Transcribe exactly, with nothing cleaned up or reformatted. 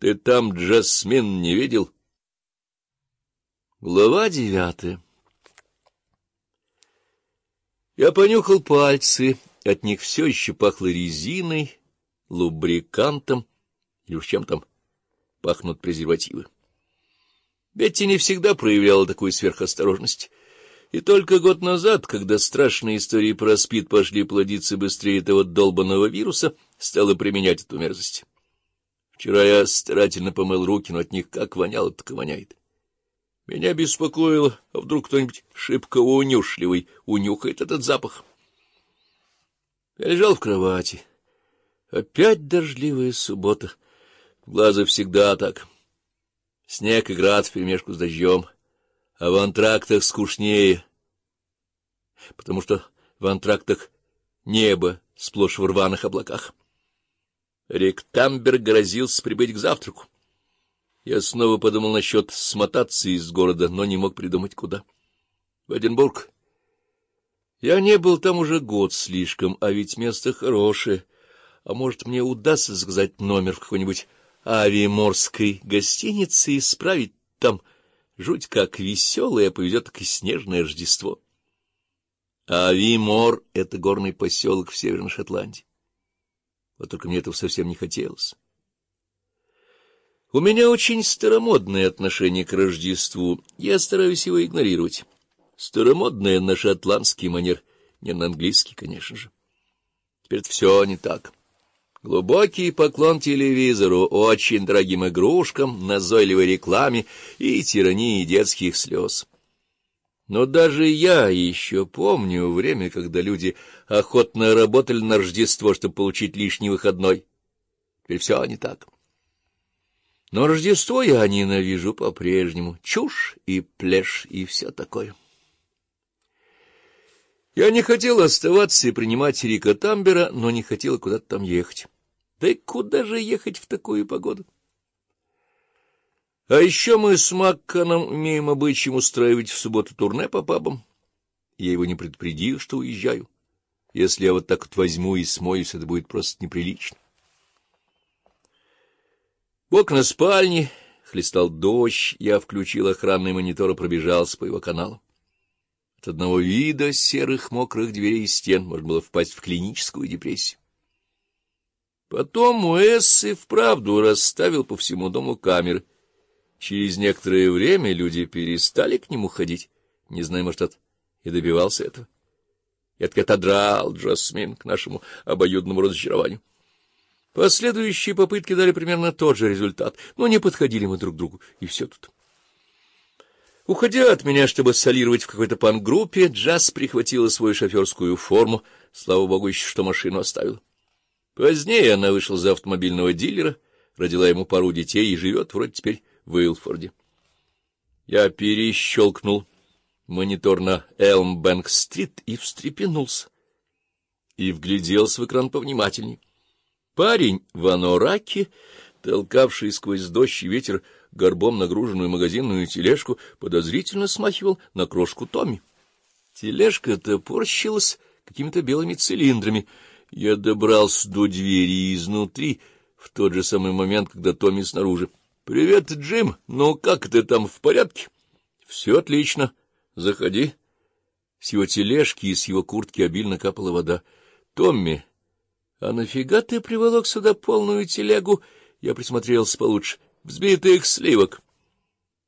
Ты там Джасмин не видел? Глава девятая. Я понюхал пальцы, от них все еще пахло резиной, лубрикантом, или уж чем там пахнут презервативы. Бетти не всегда проявляла такую сверхосторожность. И только год назад, когда страшные истории про СПИД пошли плодиться быстрее этого долбанного вируса, стала применять эту мерзость. Вчера я старательно помыл руки, но от них как воняло, так и воняет. Меня беспокоило, а вдруг кто-нибудь шибко унюшливый унюхает этот запах. Я лежал в кровати. Опять дождливая суббота. В глаза всегда так. Снег и град вперемешку с дождем. А в антрактах скучнее, потому что в антрактах небо сплошь в рваных облаках. Ректамберг грозился прибыть к завтраку. Я снова подумал насчет смотаться из города, но не мог придумать, куда. В Эдинбург. Я не был там уже год слишком, а ведь место хорошее. А может, мне удастся заказать номер в какой-нибудь авиаморской гостинице и справить там жуть как веселое, повезет так и снежное Рождество. Авимор — это горный поселок в Северной Шотландии. Вот только мне этого совсем не хотелось. У меня очень старомодное отношение к Рождеству, я стараюсь его игнорировать. Старомодное на шотландский манер, не на английский, конечно же. Теперь это все не так. Глубокий поклон телевизору, очень дорогим игрушкам, назойливой рекламе и тирании детских слез. Но даже я еще помню время, когда люди охотно работали на Рождество, чтобы получить лишний выходной. Теперь все не так. Но Рождество я ненавижу по-прежнему. Чушь и плешь и все такое. Я не хотел оставаться и принимать Рика Тамбера, но не хотел куда-то там ехать. Да и куда же ехать в такую погоду? А еще мы с Макканом умеем обычаем устраивать в субботу турне по пабам. Я его не предупредил, что уезжаю. Если я вот так вот возьму и смоюсь, это будет просто неприлично. В окна спальни хлестал дождь, я включил охранный монитор и пробежался по его каналу. От одного вида серых мокрых дверей и стен можно было впасть в клиническую депрессию. Потом Уэс и вправду расставил по всему дому камеры. Через некоторое время люди перестали к нему ходить, не знаю, может, от... и добивался этого. Я так отодрал Джасмин к нашему обоюдному разочарованию. Последующие попытки дали примерно тот же результат, но не подходили мы друг к другу, и все тут. Уходя от меня, чтобы солировать в какой-то панк-группе, Джаз прихватила свою шоферскую форму, слава богу, еще что машину оставила. Позднее она вышла за автомобильного дилера, родила ему пару детей и живет вроде теперь в Уилфорде. Я перещелкнул монитор на Элмбэнк-стрит и встрепенулся, и вгляделся в экран повнимательней. Парень в анораке, толкавший сквозь дождь и ветер горбом нагруженную магазинную тележку, подозрительно смахивал на крошку Томми. Тележка топорщилась какими-то белыми цилиндрами. Я добрался до двери изнутри в тот же самый момент, когда Томми снаружи. — Привет, Джим. Ну, как ты там, в порядке? — Все отлично. Заходи. С его тележки и с его куртки обильно капала вода. — Томми, а нафига ты приволок сюда полную телегу? Я присмотрелся получше. Взбитых сливок.